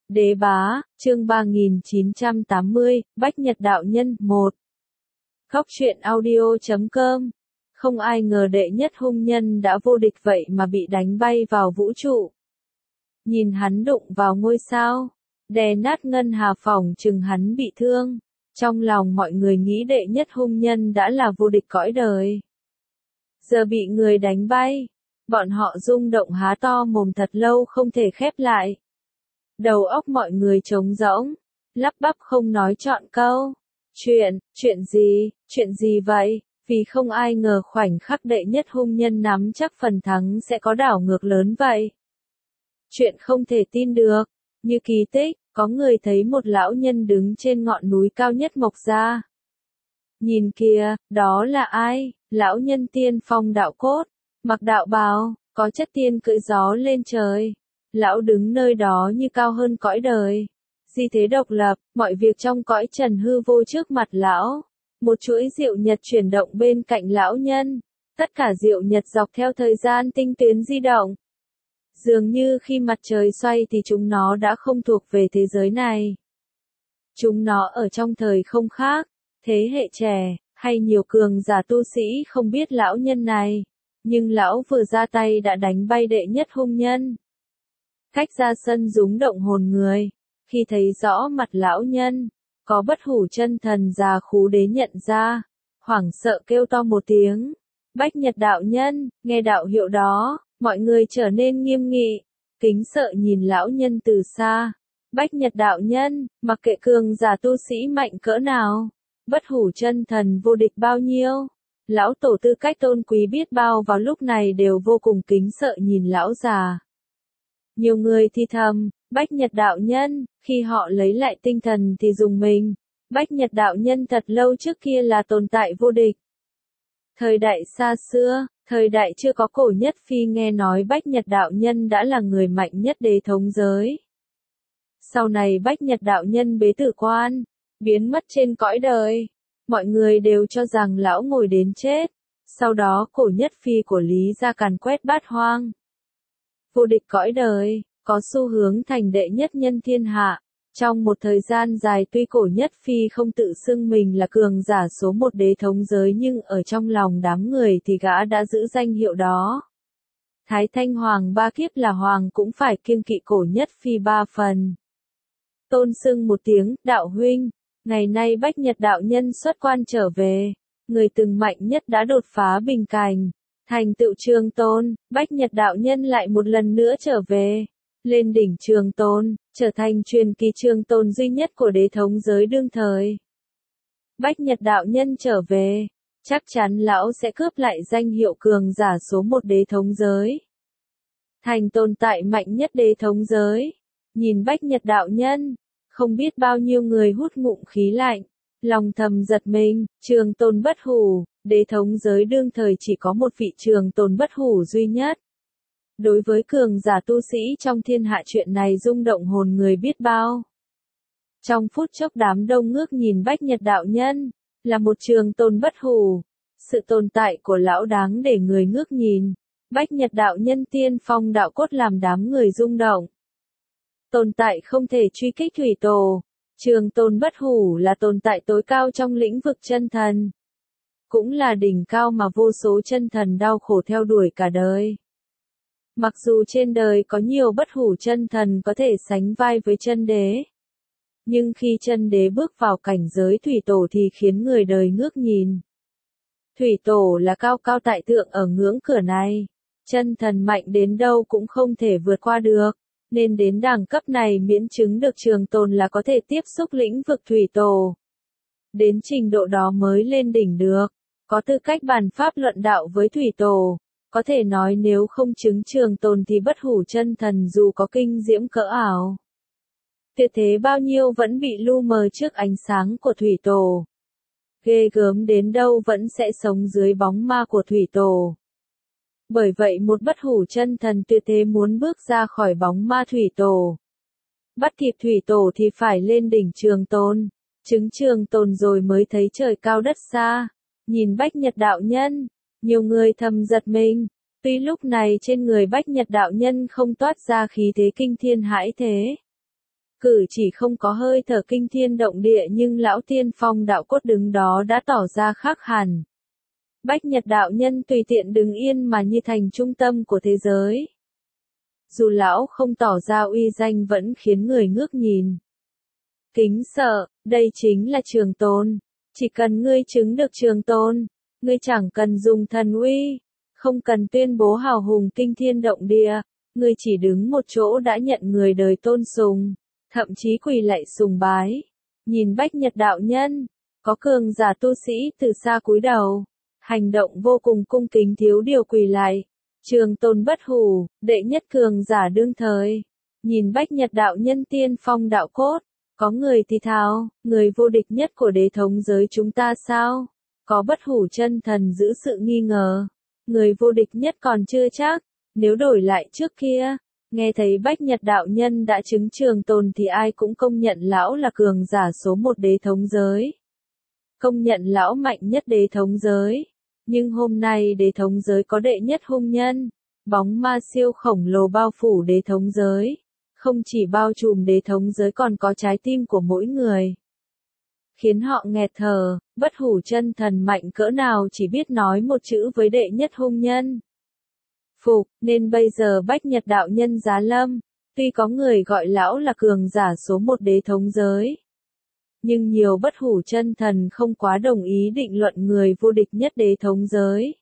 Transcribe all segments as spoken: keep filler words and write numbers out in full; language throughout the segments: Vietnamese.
Đế bá, chương ba nghìn chín trăm tám mươi, Bách Nhật đạo nhân, một. Khóc chuyện audio chấm com. Không ai ngờ đệ nhất hung nhân đã vô địch vậy mà bị đánh bay vào vũ trụ. Nhìn hắn đụng vào ngôi sao, đè nát ngân hà phỏng chừng hắn bị thương. Trong lòng mọi người nghĩ đệ nhất hung nhân đã là vô địch cõi đời. Giờ bị người đánh bay, bọn họ rung động há to mồm thật lâu không thể khép lại. Đầu óc mọi người trống rỗng, lắp bắp không nói trọn câu. Chuyện, chuyện gì, chuyện gì vậy? Vì không ai ngờ khoảnh khắc đệ nhất hung nhân nắm chắc phần thắng sẽ có đảo ngược lớn vậy. Chuyện không thể tin được, như kỳ tích, có người thấy một lão nhân đứng trên ngọn núi cao nhất mộc ra. Nhìn kìa, đó là ai? Lão nhân tiên phong đạo cốt, mặc đạo bào, có chất tiên cưỡi gió lên trời. Lão đứng nơi đó như cao hơn cõi đời. Di thế độc lập, mọi việc trong cõi trần hư vô trước mặt lão. Một chuỗi diệu nhật chuyển động bên cạnh lão nhân. Tất cả diệu nhật dọc theo thời gian tinh tuyến di động. Dường như khi mặt trời xoay thì chúng nó đã không thuộc về thế giới này. Chúng nó ở trong thời không khác, thế hệ trẻ, hay nhiều cường giả tu sĩ không biết lão nhân này. Nhưng lão vừa ra tay đã đánh bay đệ nhất hung nhân. Cách ra sân rúng động hồn người, khi thấy rõ mặt lão nhân, có bất hủ chân thần già khú đế nhận ra, hoảng sợ kêu to một tiếng. Bách Nhật đạo nhân, nghe đạo hiệu đó, mọi người trở nên nghiêm nghị, kính sợ nhìn lão nhân từ xa. Bách Nhật đạo nhân, mặc kệ cường giả tu sĩ mạnh cỡ nào, bất hủ chân thần vô địch bao nhiêu, lão tổ tư cách tôn quý biết bao vào lúc này đều vô cùng kính sợ nhìn lão già. Nhiều người thì thầm, Bách Nhật đạo nhân, khi họ lấy lại tinh thần thì dùng mình. Bách Nhật đạo nhân thật lâu trước kia là tồn tại vô địch. Thời đại xa xưa, thời đại chưa có cổ nhất phi nghe nói Bách Nhật đạo nhân đã là người mạnh nhất đế thống giới. Sau này Bách Nhật đạo nhân bế tử quan, biến mất trên cõi đời. Mọi người đều cho rằng lão ngồi đến chết. Sau đó cổ nhất phi của Lý gia càn quét bát hoang. Vô địch cõi đời, có xu hướng thành đệ nhất nhân thiên hạ. Trong một thời gian dài tuy cổ nhất phi không tự xưng mình là cường giả số một đế thống giới nhưng ở trong lòng đám người thì gã đã giữ danh hiệu đó. Thái Thanh Hoàng ba kiếp là hoàng cũng phải kiêng kỵ cổ nhất phi ba phần. Tôn xưng một tiếng, đạo huynh, ngày nay Bách Nhật đạo nhân xuất quan trở về, người từng mạnh nhất đã đột phá bình cảnh. Thành tựu trường tôn, Bách Nhật đạo nhân lại một lần nữa trở về, lên đỉnh trường tôn, trở thành truyền kỳ trường tôn duy nhất của đế thống giới đương thời. Bách Nhật đạo nhân trở về, chắc chắn lão sẽ cướp lại danh hiệu cường giả số một đế thống giới. Thành tồn tại mạnh nhất đế thống giới. Nhìn Bách Nhật đạo nhân, không biết bao nhiêu người hút ngụm khí lạnh, lòng thầm giật mình, trường tôn bất hủ. Đế thống giới đương thời chỉ có một vị trường tôn bất hủ duy nhất. Đối với cường giả tu sĩ trong thiên hạ chuyện này rung động hồn người biết bao. Trong phút chốc đám đông ngước nhìn Bách Nhật đạo nhân, là một trường tôn bất hủ. Sự tồn tại của lão đáng để người ngước nhìn. Bách Nhật đạo nhân tiên phong đạo cốt làm đám người rung động. Tồn tại không thể truy kích thủy tổ. Trường tôn bất hủ là tồn tại tối cao trong lĩnh vực chân thần. Cũng là đỉnh cao mà vô số chân thần đau khổ theo đuổi cả đời. Mặc dù trên đời có nhiều bất hủ chân thần có thể sánh vai với chân đế. Nhưng khi chân đế bước vào cảnh giới thủy tổ thì khiến người đời ngước nhìn. Thủy tổ là cao cao tại thượng ở ngưỡng cửa này. Chân thần mạnh đến đâu cũng không thể vượt qua được. Nên đến đẳng cấp này miễn chứng được trường tồn là có thể tiếp xúc lĩnh vực thủy tổ. Đến trình độ đó mới lên đỉnh được. Có tư cách bàn pháp luận đạo với thủy tổ. Có thể nói nếu không chứng trường tồn thì bất hủ chân thần dù có kinh diễm cỡ ảo. Tuyệt thế bao nhiêu vẫn bị lu mờ trước ánh sáng của thủy tổ. Ghê gớm đến đâu vẫn sẽ sống dưới bóng ma của thủy tổ. Bởi vậy một bất hủ chân thần tuyệt thế muốn bước ra khỏi bóng ma thủy tổ. Bắt kịp thủy tổ thì phải lên đỉnh trường tôn. Chứng trường tồn rồi mới thấy trời cao đất xa. Nhìn Bách Nhật đạo nhân, nhiều người thầm giật mình. Tuy lúc này trên người Bách Nhật đạo nhân không toát ra khí thế kinh thiên hãi thế. Cử chỉ không có hơi thở kinh thiên động địa nhưng lão tiên phong đạo cốt đứng đó đã tỏ ra khác hẳn. Bách Nhật đạo nhân tùy tiện đứng yên mà như thành trung tâm của thế giới. Dù lão không tỏ ra uy danh vẫn khiến người ngước nhìn. Kính sợ, đây chính là Trường Tôn. Chỉ cần ngươi chứng được Trường Tôn, ngươi chẳng cần dùng thần uy, không cần tuyên bố hào hùng kinh thiên động địa, ngươi chỉ đứng một chỗ đã nhận người đời tôn sùng, thậm chí quỳ lạy sùng bái. Nhìn Bách Nhật đạo nhân, có cường giả tu sĩ từ xa cúi đầu, hành động vô cùng cung kính thiếu điều quỳ lạy. Trường Tôn bất hủ, đệ nhất cường giả đương thời. Nhìn Bách Nhật đạo nhân tiên phong đạo cốt, có người thì thào, người vô địch nhất của đế thống giới chúng ta sao? Có bất hủ chân thần giữ sự nghi ngờ. Người vô địch nhất còn chưa chắc, nếu đổi lại trước kia, nghe thấy Bách Nhật đạo nhân đã chứng Trường Tôn thì ai cũng công nhận lão là cường giả số một đế thống giới. Công nhận lão mạnh nhất đế thống giới. Nhưng hôm nay đế thống giới có đệ nhất hung nhân, bóng ma siêu khổng lồ bao phủ đế thống giới. Không chỉ bao trùm đế thống giới còn có trái tim của mỗi người. Khiến họ nghẹt thở, bất hủ chân thần mạnh cỡ nào chỉ biết nói một chữ với đệ nhất hung nhân. Phục, nên bây giờ Bách Nhật đạo nhân giá lâm, tuy có người gọi lão là cường giả số một đế thống giới. Nhưng nhiều bất hủ chân thần không quá đồng ý định luận người vô địch nhất đế thống giới.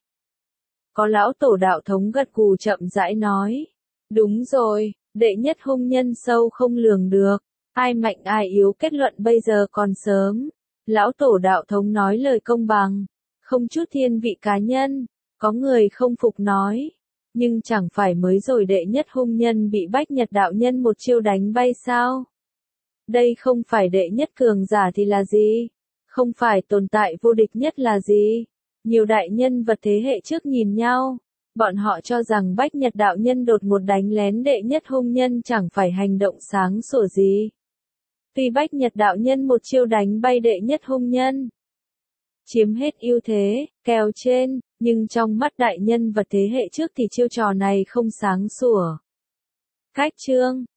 Có lão tổ đạo thống gật gù chậm rãi nói. Đúng rồi, đệ nhất hung nhân sâu không lường được. Ai mạnh ai yếu kết luận bây giờ còn sớm. Lão tổ đạo thống nói lời công bằng. Không chút thiên vị cá nhân. Có người không phục nói. Nhưng chẳng phải mới rồi đệ nhất hung nhân bị Bách Nhật đạo nhân một chiêu đánh bay sao? Đây không phải đệ nhất cường giả thì là gì? Không phải tồn tại vô địch nhất là gì? Nhiều đại nhân vật thế hệ trước nhìn nhau. Bọn họ cho rằng Bách Nhật đạo nhân đột ngột đánh lén đệ nhất hung nhân chẳng phải hành động sáng sủa gì. Tuy Bách Nhật đạo nhân một chiêu đánh bay đệ nhất hung nhân, chiếm hết ưu thế, kèo trên, nhưng trong mắt đại nhân vật thế hệ trước thì chiêu trò này không sáng sủa. Cách chương